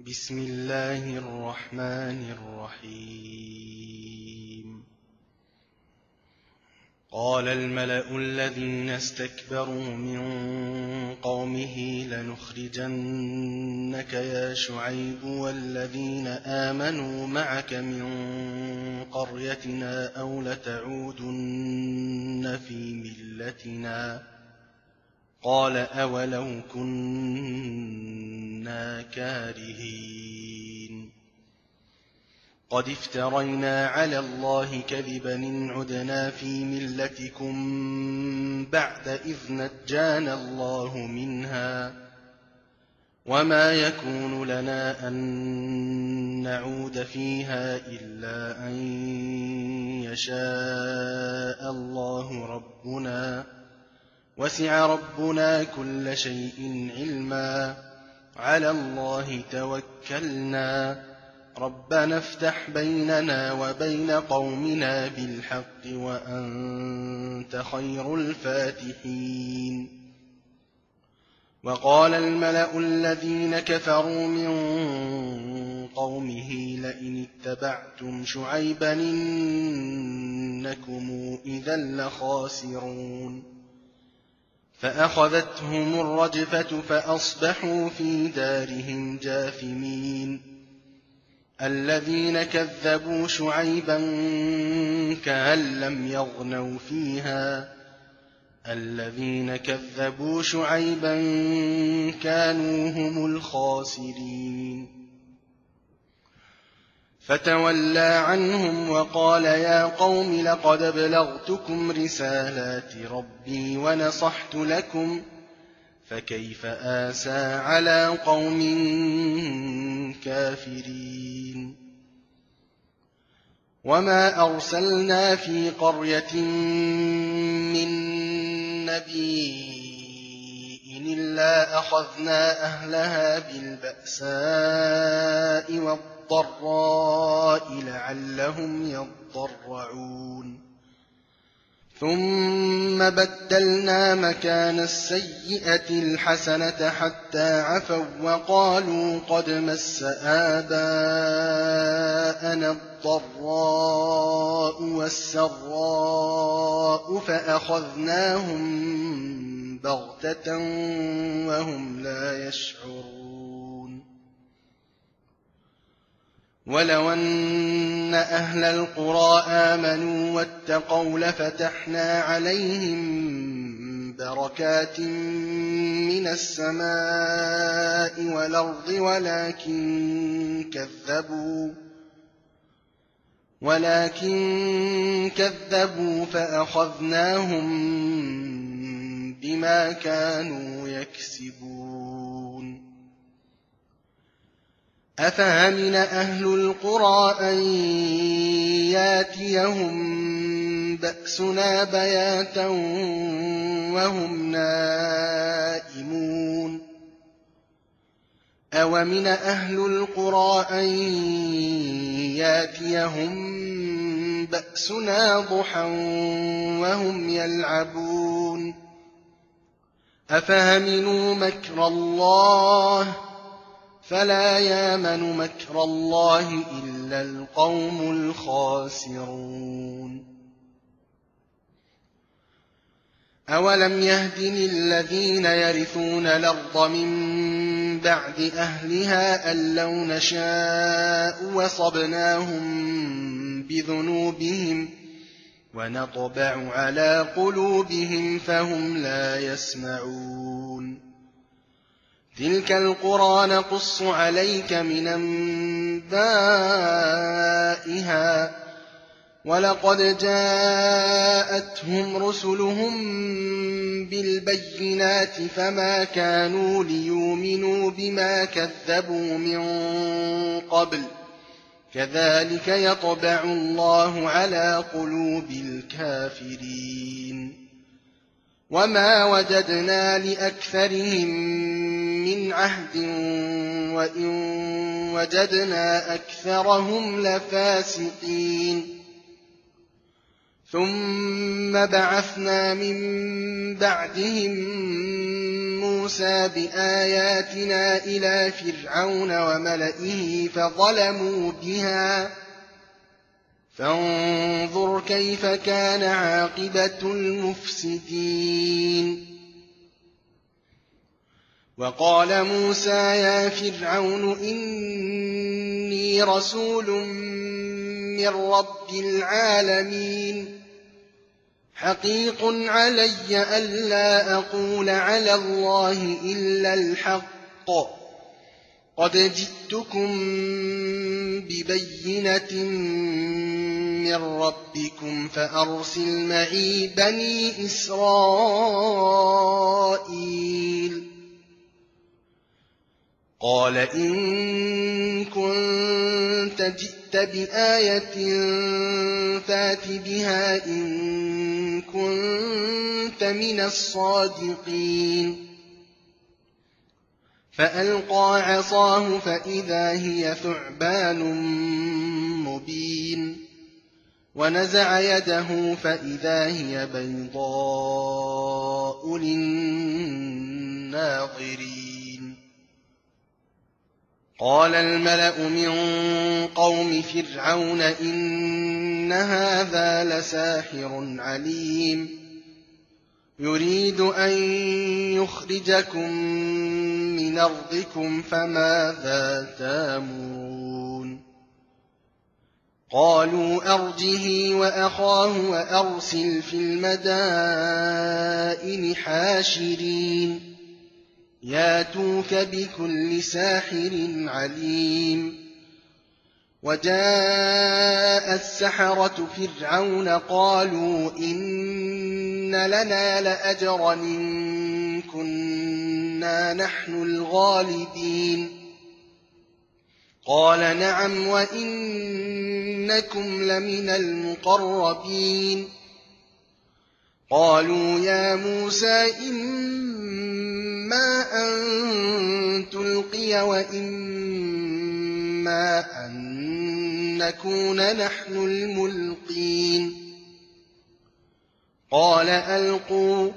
بسم الله الرحمن الرحيم. قال الملأ الذين استكبروا من قومه لنخرجنك يا شعيب والذين آمنوا معك من قريتنا أو لتعودن في ملتنا. قال أولو كنا كارهين. قد افترينا على الله كذبا إن عدنا في ملتكم بعد إذ نجانا الله منها، وما يكون لنا أن نعود فيها إلا أن يشاء الله ربنا، وسع ربنا كل شيء علما، على الله توكلنا، ربنا افتح بيننا وبين قومنا بالحق وأنت خير الفاتحين. وقال الملأ الذين كفروا من قومه لئن اتبعتم شعيبا إنكم إذا لخاسرون. فأخذتهم الرجفة فأصبحوا في دارهم جاثمين. الذين كذبوا شعيبا كأن لم يغنوا فيها، الذين كذبوا شعيبا كانوا هم الخاسرين. فتولى عنهم وقال يا قوم لقد أبلغتكم رسالات ربي ونصحت لكم، فكيف آسى على قوم كافرين. وما أرسلنا في قرية من نبي إلا أخذنا أهلها بالبأساء والضراء لعلهم يضرعون. ثم بدلنا مكان السيئة الحسنة حتى عفوا وقالوا قد مس آباءنا الضراء والسراء فأخذناهم بغتة وهم لا يشعرون. ولو أن أهل القرى آمنوا واتقوا لفتحنا عليهم بركات من السماء والأرض ولكن كذبوا فأخذناهم بما كانوا يكسبون. أفأمن أهل القرى أن ياتيهم بأسنا بياتا وهم نائمون. أومن أهل القرى أن ياتيهم بأسنا ضحى وهم يلعبون. أفأمنوا مكر الله فلا يامن مكر الله إلا القوم الخاسرون. أولم يهد للذين يرثون الأرض من بعد أهلها أن لو نشاء وصبناهم بذنوبهم ونطبع على قلوبهم فهم لا يسمعون. تلك القرى نقص عليك من أنبائها ولقد جاءتهم رسلهم بالبينات فما كانوا ليؤمنوا بما كذبوا من قبل، كذلك يطبع الله على قلوب الكافرين. وما وجدنا لأكثرهم من عهد وإن وجدنا أكثرهم لفاسقين. ثم بعثنا من بعدهم موسى بآياتنا إلى فرعون وملئه فظلموا بها فانظر كيف كان عاقبة المفسدين وقال موسى يا فرعون إني رسول من رب العالمين حقيق علي ألا أقول على الله إلا الحق قد جئتكم ببينة من ربكم فأرسل معي بني إسرائيل قال إن كنت جئت بآية فات بها إن كنت من الصادقين فألقى عصاه فإذا هي ثعبان مبين ونزع يده فإذا هي بيضاء للناظرين قال الملأ من قوم فرعون إن هذا لساحر عليم يريد أن يخرجكم من أرضكم فماذا تأمرون قالوا أرجه وأخاه وأرسل في المدائن حاشرين ياتوك بكل ساحر عليم وجاء السحرة فرعون قالوا إن لنا لأجرا إن كنا نحن الغالبين قال نعم وإنكم لمن المقربين قالوا يا موسى إما أن تلقي وإما أن نكون نحن الملقين قال ألقوا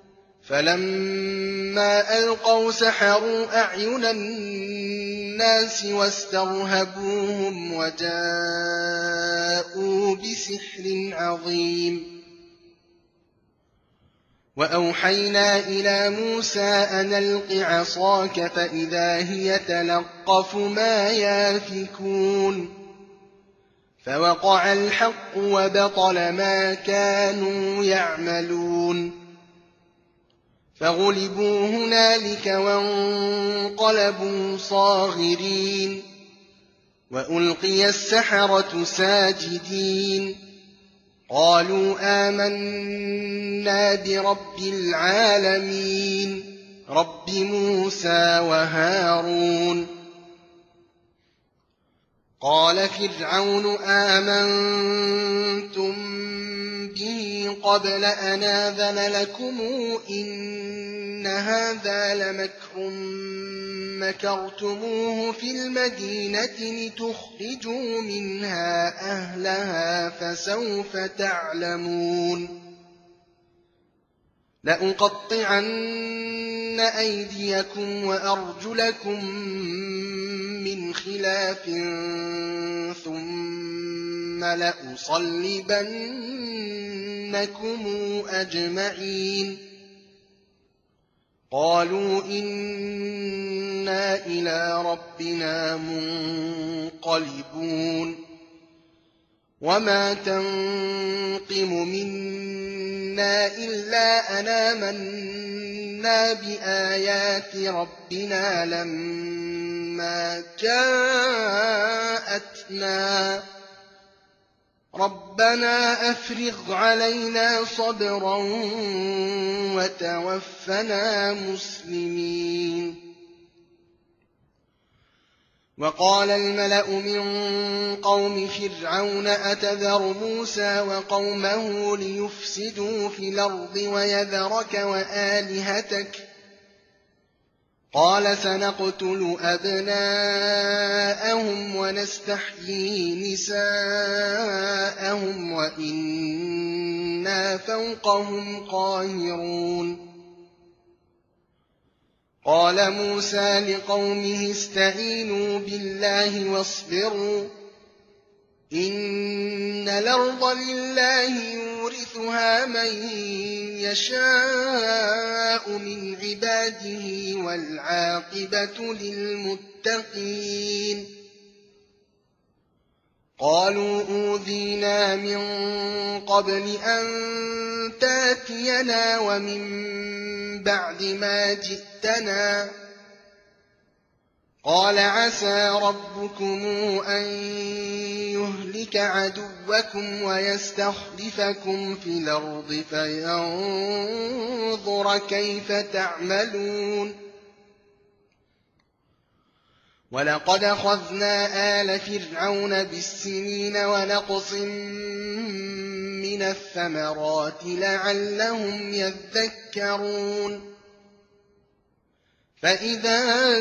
فلما ألقوا سحروا أعين الناس واسترهبوهم وجاءوا بسحر عظيم وأوحينا إلى موسى أن ألق عصاك فإذا هي تلقف ما يافكون فوقع الحق وبطل ما كانوا يعملون فغلبوا هنالك وانقلبوا صاغرين وألقي السحرة ساجدين قالوا آمنا برب العالمين رب موسى وهارون قال فرعون آمنتم به قبل أن آذن لكم إن هذا لمكر مكرتموه في المدينة لتخرجوا منها أهلها فسوف تعلمون لأقطعن أيديكم وأرجلكم من خلاف ثم لأصلبنكم أجمعين قالوا إنا إلى ربنا منقلبون وما تنقم منا إلا أن آمنا بآيات ربنا لما جاءتنا ربنا أفرغ علينا صبرا وتوفنا مسلمين وقال الملأ من قوم فرعون أتذر موسى وقومه ليفسدوا في الأرض ويذرك وآلهتك قال سنقتل أبناءهم ونستحيي نساءهم وإنا فوقهم قاهرون قال موسى لقومه استعينوا بالله واصبروا إن الأرض لله يورثها من يشاء من عباده والعاقبة للمتقين قالوا أوذينا من قبل أن تاتينا ومن بعد ما جئتنا قال عسى ربكم أن يهلك عدوكم ويستخلفكم في الأرض فينظر كيف تعملون ولقد أخذنا آل فرعون بالسنين ونقص من الثمرات لعلهم يذكرون فإذا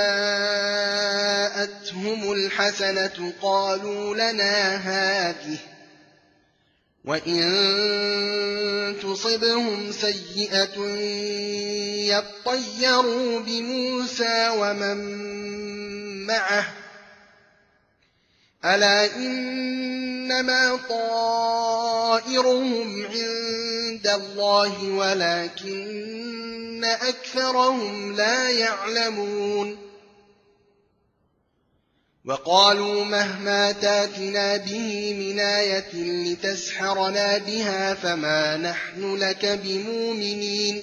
جاءتهم الحسنة قالوا لنا هذه وإن تصبهم سيئة يطيروا بموسى ومن معه ألا إنما طائرهم عند الله ولكن أكثرهم لا يعلمون وقالوا مهما تاتنا به من آية لتسحرنا بها فما نحن لك بمؤمنين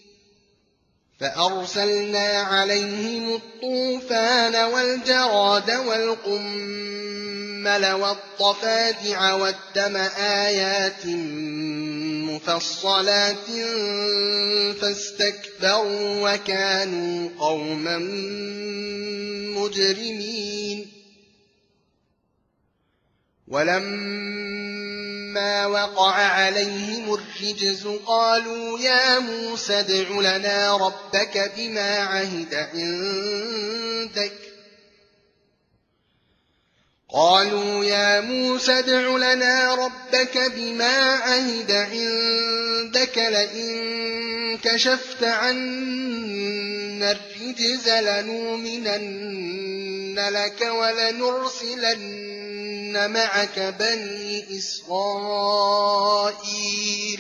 فأرسلنا عليهم الطوفان والجراد والقمل والضفادع والدم آيات مفصلات فاستكبروا وكانوا قوما مجرمين ولما وقع عليهم الرجز قالوا يا موسى ادع لنا ربك بما عهد عندك لئن كشفت عنا الرجز لنؤمنن لك ولنرسلن معك بني إسرائيل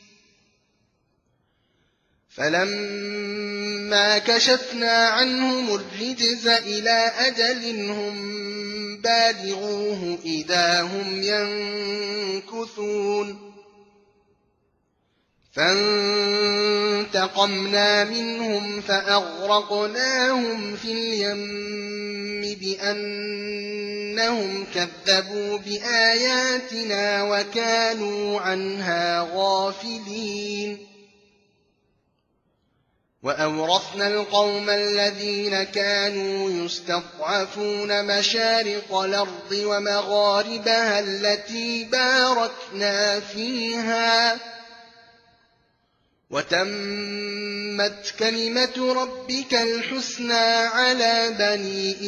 فلما كشفنا عنهم الرجز إلى أجل هم بالغوه إذا هم ينكثون فانتقمنا منهم فأغرقناهم في اليم بأنهم كذبوا بآياتنا وكانوا عنها غافلين وأورثنا القوم الذين كانوا يستضعفون مشارق الأرض ومغاربها التي باركنا فيها وتمت كلمة ربك الحسنى على بني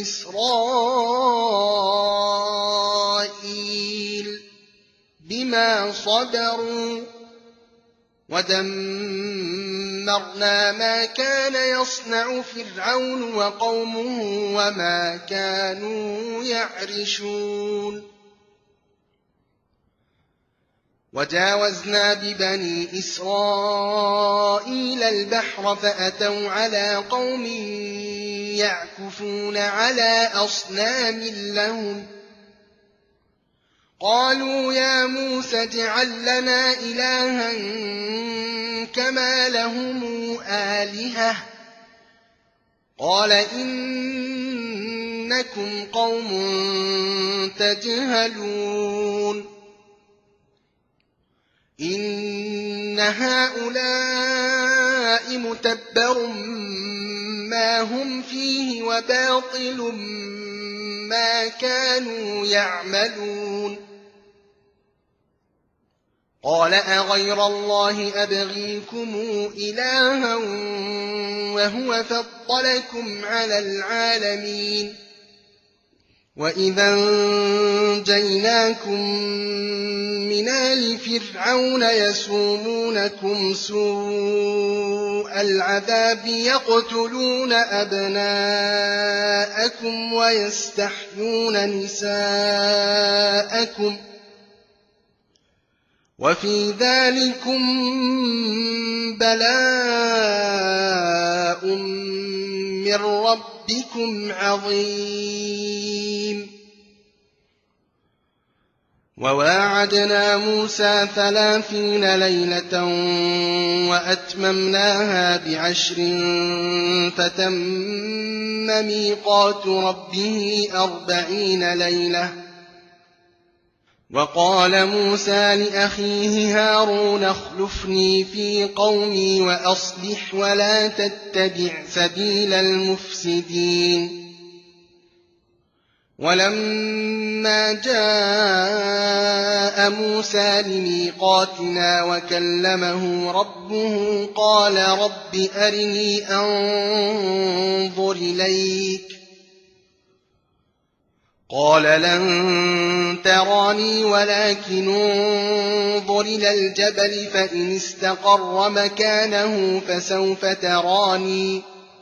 إسرائيل بما صبروا ودمرنا ما كان يصنع فرعون وقومه وما كانوا يعرشون وجاوزنا ببني إسرائيل البحر فأتوا على قوم يعكفون على أصنام لهم قالوا يا موسى اجعل لنا إلها كما لهم آلهة قال إنكم قوم تجهلون إن هؤلاء متبر ما هم فيه وباطل ما كانوا يعملون قال أغير الله أبغيكم إلها وهو فضلكم على العالمين وإذا أنجيناكم من آل فرعون يسومونكم سوء العذاب يقتلون أبناءكم ويستحيون نساءكم وفي ذلكم بلاء من ربكم عظيم وواعدنا موسى 30 ليلة وأتممناها ب10 فتم ميقات ربه 40 ليلة وقال موسى لأخيه هارون اخلفني في قومي وأصلح ولا تتبع سبيل المفسدين ولما جاء موسى لميقاتنا وكلمه ربه قال رب أرني أنظر إليك قال لن تراني ولكن انظر إلى الجبل فإن استقر مكانه فسوف تراني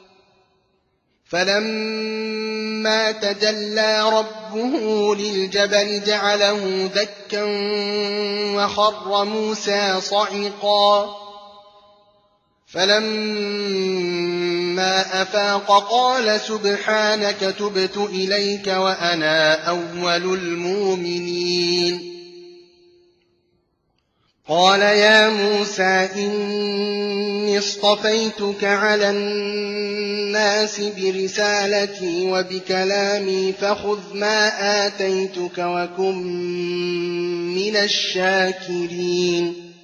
فلما تجلى ربه للجبل جعله دكا وخر موسى صعقا فلما أفاق قال سبحانك تبت إليك وأنا أول المؤمنين قال يا موسى إني اصطفيتك على الناس برسالتي وبكلامي فخذ ما آتيتك وكن من الشاكرين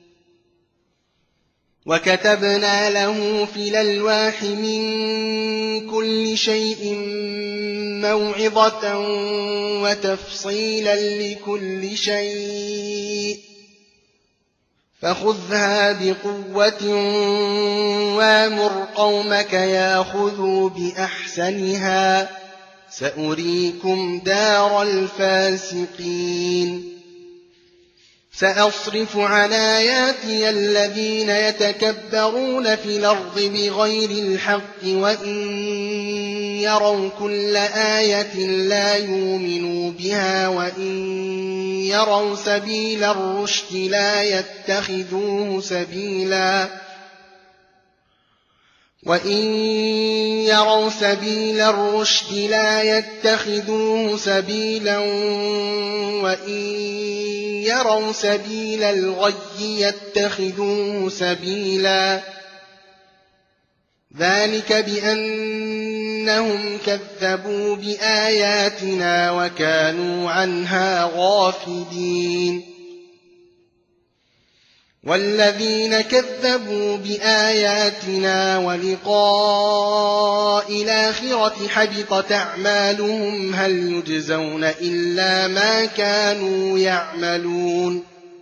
وكتبنا له في الألواح من كل شيء موعظة وتفصيلا لكل شيء فخذها بقوة وامر قومك ياخذوا بأحسنها سأريكم دار الفاسقين سأصرف عن آياتي الذين يتكبرون في الأرض بغير الحق وإن يروا كل آية لا يؤمنوا بها وإن يروا سبيل الرشد لا يتخذوه سبيلا وإن يروا سبيل الغي يتخذوه سبيلا ذلك بأنهم كذبوا بآياتنا وكانوا عنها غافلين والذين كذبوا بآياتنا ولقاء الآخرة حبطت أعمالهم هل يجزون إلا ما كانوا يعملون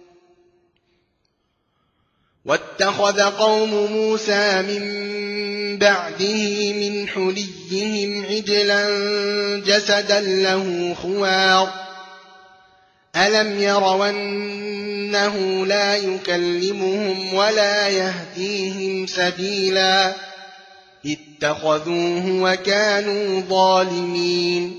واتخذ قوم موسى من بعده من حليهم عجلا جسدا له خوار ألم يروا أنه لا يكلمهم ولا يهديهم سبيلا اتخذوه وكانوا ظالمين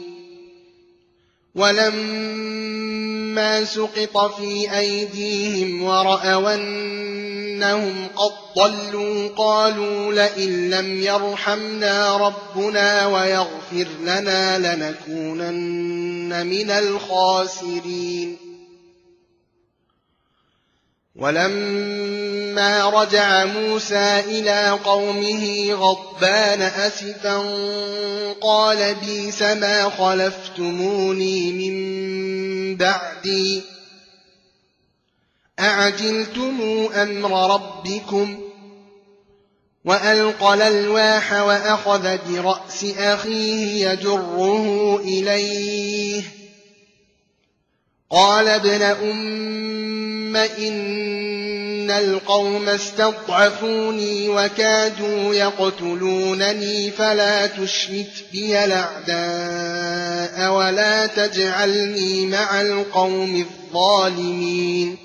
ولما سقط في أيديهم ورأوا أنهم قد ضلوا قالوا لئن لم يرحمنا ربنا ويغفر لنا لنكونن من الخاسرين ولما رجع موسى إلى قومه غضبان أسفا قال بئس ما خلفتموني من بعدي أعجلتم أمر ربكم وألقى الألواح وأخذ برأس أخيه يجره إليه قال ابن إن القوم استضعفوني وكادوا يقتلونني فلا تشمت بي الأعداء ولا تجعلني مع القوم الظالمين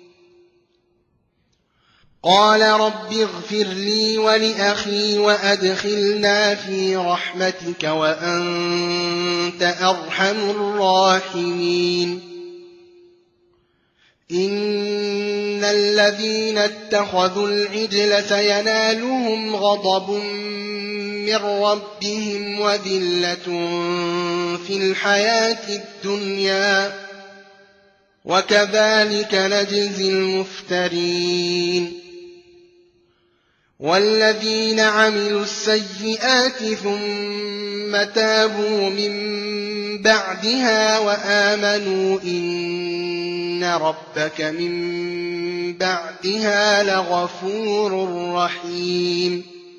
قال رب اغفر لي ولأخي وأدخلنا في رحمتك وأنت أرحم الراحمين إن الذين اتخذوا العجل سينالهم غضب من ربهم وذلة في الحياة الدنيا وكذلك نجزي المفترين والذين عملوا السيئات ثم تابوا من بعدها وآمنوا إن ربك من بعدها لغفور رحيم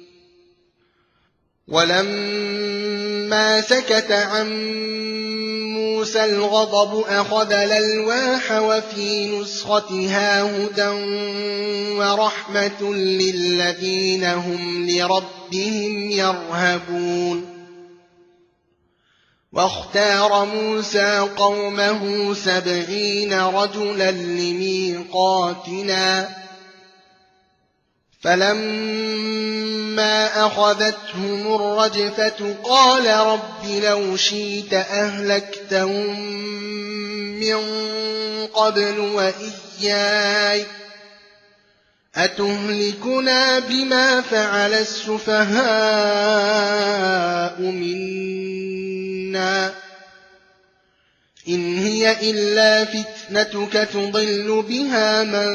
ولما سكت عن موسى الغضب أخذ الألواح وفي نسختها هدى ورحمة للذين هم لربهم يرهبون واختار موسى قومه 70 رجلا لميقاتنا فلما أخذتهم الرجفة قال رب لو شئت أهلكتهم من قبل وإياي أتهلكنا بما فعل السفهاء منا إن هي إلا فتنتك تضل بها من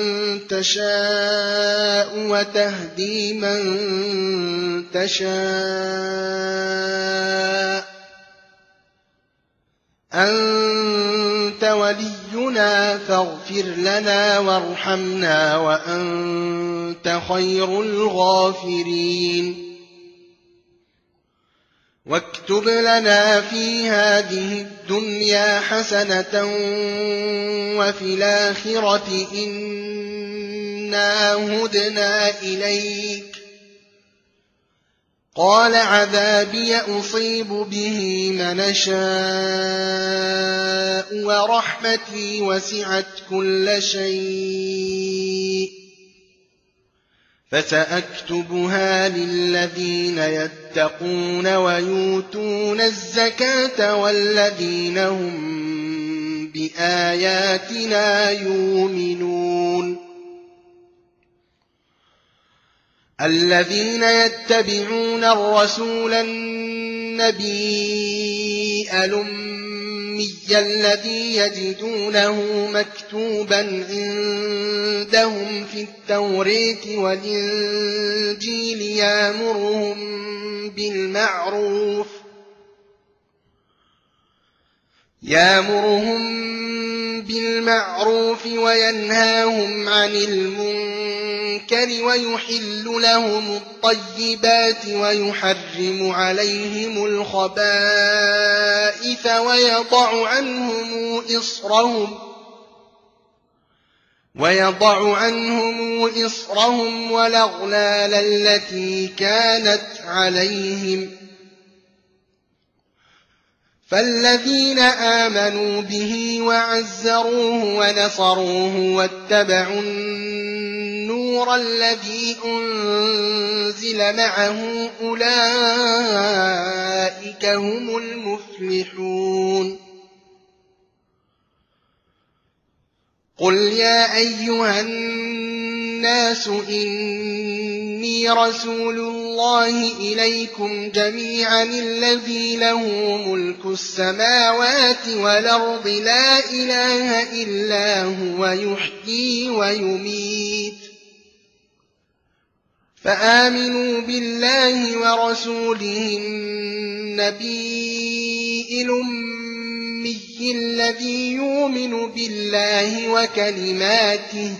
تشاء وتهدي من تشاء أنت ولينا فاغفر لنا وارحمنا وأنت خير الغافرين واكتب لنا في هذه الدنيا حسنة وفي الآخرة إنا هدنا إليك قال عذابي أصيب به من أشاء ورحمتي وسعت كل شيء فسأكتبها للذين يتقون ويؤتون الزكاة والذين هم بآياتنا يؤمنون الذين يتبعون الرسول النبي الأمي الذي يجدونه مكتوبا عندهم في التوراة والإنجيل يأمرهم بالمعروف وينهاهم عن المنكر ويحل لهم الطيبات ويحرم عليهم الخبائث ويضع عنهم إصرهم والأغلال التي كانت عليهم فالذين آمنوا به وعزروه ونصروه واتبعوا النور الذي أنزل معه أولئك هم المفلحون قل يا أيها الناس إني رسول الله إليكم جميعا الذي له ملك السماوات والأرض لا إله إلا هو يحيي ويميت فآمنوا بالله ورسوله النبي الأمي الذي يؤمن بالله وكلماته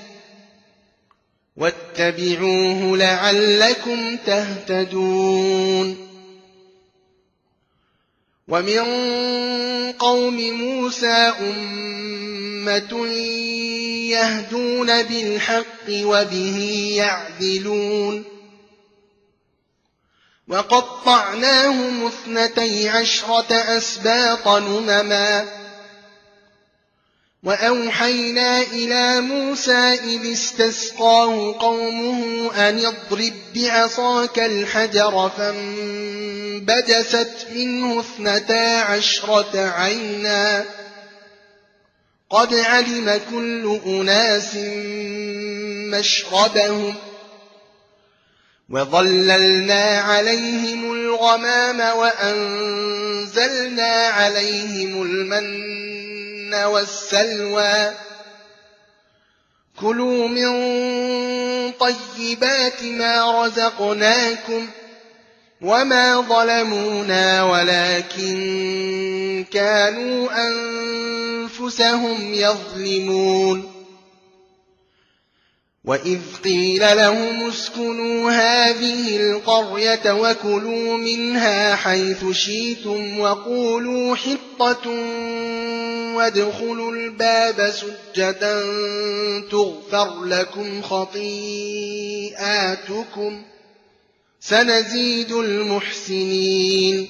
واتبعوه لعلكم تهتدون ومن قوم موسى أمة يهدون بالحق وبه يعدلون وقطعناهم 12 أسباط أمما وأوحينا إلى موسى إذ استسقاه قومه أن اضرب بعصاك الحجر فانبجست منه 12 عينا قد علم كل أناس مشربهم وظللنا عليهم الغمام وأنزلنا عليهم المن والسلوى كلوا من طيبات ما رزقناكم وما ظلمونا ولكن كانوا أنفسهم يظلمون وإذ قيل لهم اسكنوا هذه القرية وكلوا منها حيث شئتم وقولوا حطة وادخلوا الباب سجدا تغفر لكم خطيئاتكم سنزيد المحسنين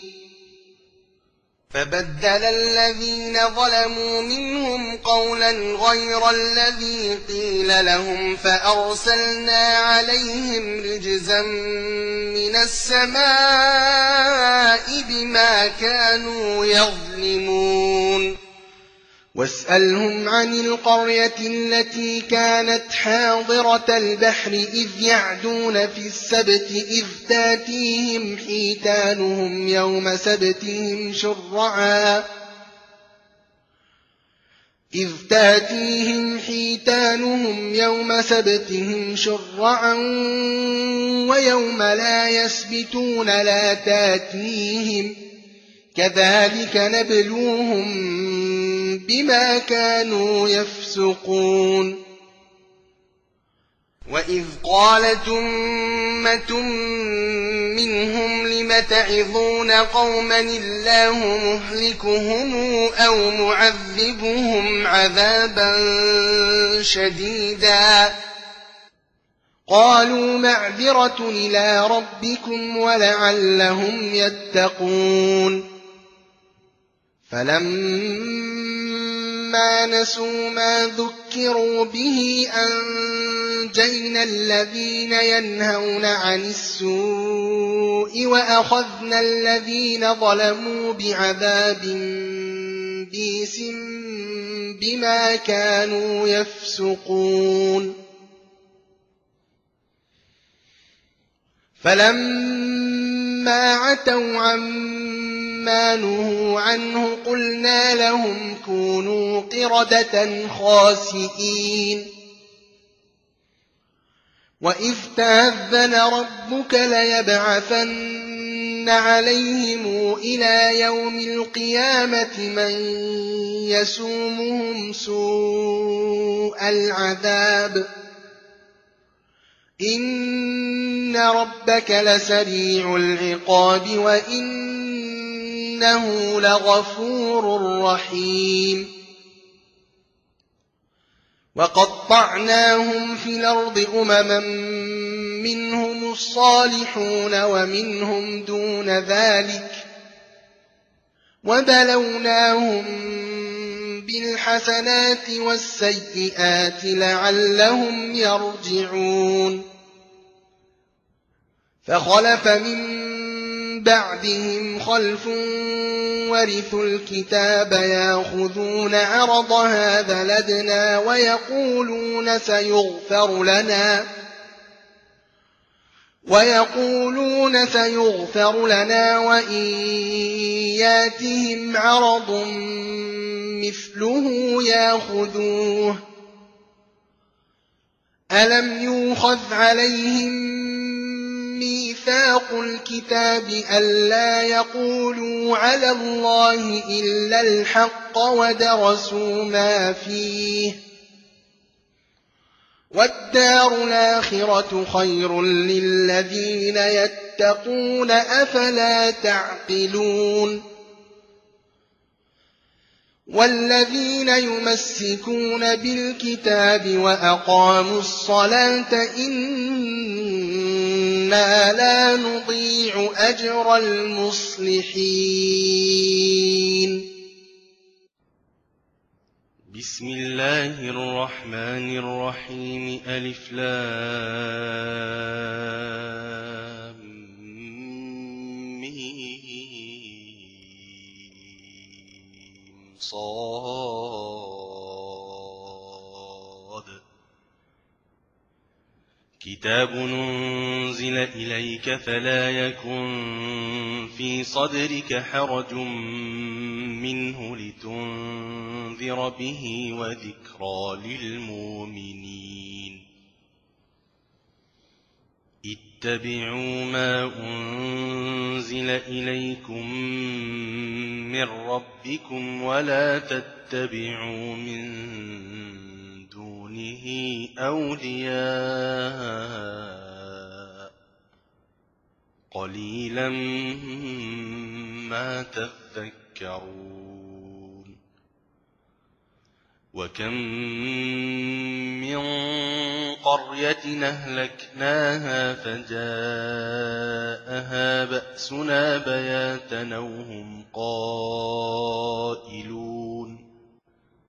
فبدل الذين ظلموا منهم قولا غير الذي قيل لهم فأرسلنا عليهم رجزا من السماء بما كانوا يظلمون واسألهم عن القرية التي كانت حاضرة البحر إذ يعدون في السبت إذ تاتيهم حيتانهم يوم سبتهم شرعا ويوم لا يسبتون لا تاتيهم كذلك نبلوهم بما كانوا يفسقون وإذ قالت أمة منهم لم تعظون قوما الله مهلكهم أو معذبهم عذابا شديدا قالوا معذرة إلى ربكم ولعلهم يتقون فلما نسوا ما ذكروا به أنجينا الذين ينهون عن السوء وأخذنا الذين ظلموا بعذاب بئيس بما كانوا يفسقون فلما عتوا عما نهوا عنه قلنا لهم كونوا قردة خاسئين وإذ تأذن ربك ليبعثن عليهم إلى يوم القيامة من يسومهم سوء العذاب إن ربك لسريع العقاب وإنه لغفور رحيم وقطعناهم في الأرض أمما منهم الصالحون ومنهم دون ذلك وبلوناهم بالحسنات والسيئات لعلهم يرجعون فخلف من بعدهم خلف ورثوا الكتاب يأخذون عرض هذا الأدنى ويقولون سيغفر لنا وإن ياتهم عرض مثله يأخذوه ألم يؤخذ عليهم ميثاق الكتاب ألا يقولوا على الله إلا الحق ودرسوا ما فيه والدار الآخرة خير للذين يتقون أفلا تعقلون والذين يمسكون بالكتاب وأقاموا الصلاة إنا لا نضيع أجر المصلحين. بسم الله الرحمن الرحيم. ألف لام ميم صاد. كتاب أنزل إليك فلا يكن في صدرك حرج منه لتنذر به وذكرى للمؤمنين. اتبعوا ما أنزل إليكم من ربكم ولا تتبعوا من دونه أولياء قليلا ما تذكرون. وكم من قرية أهلكناها فجاءها بأسنا بياتا أو هم قائلون.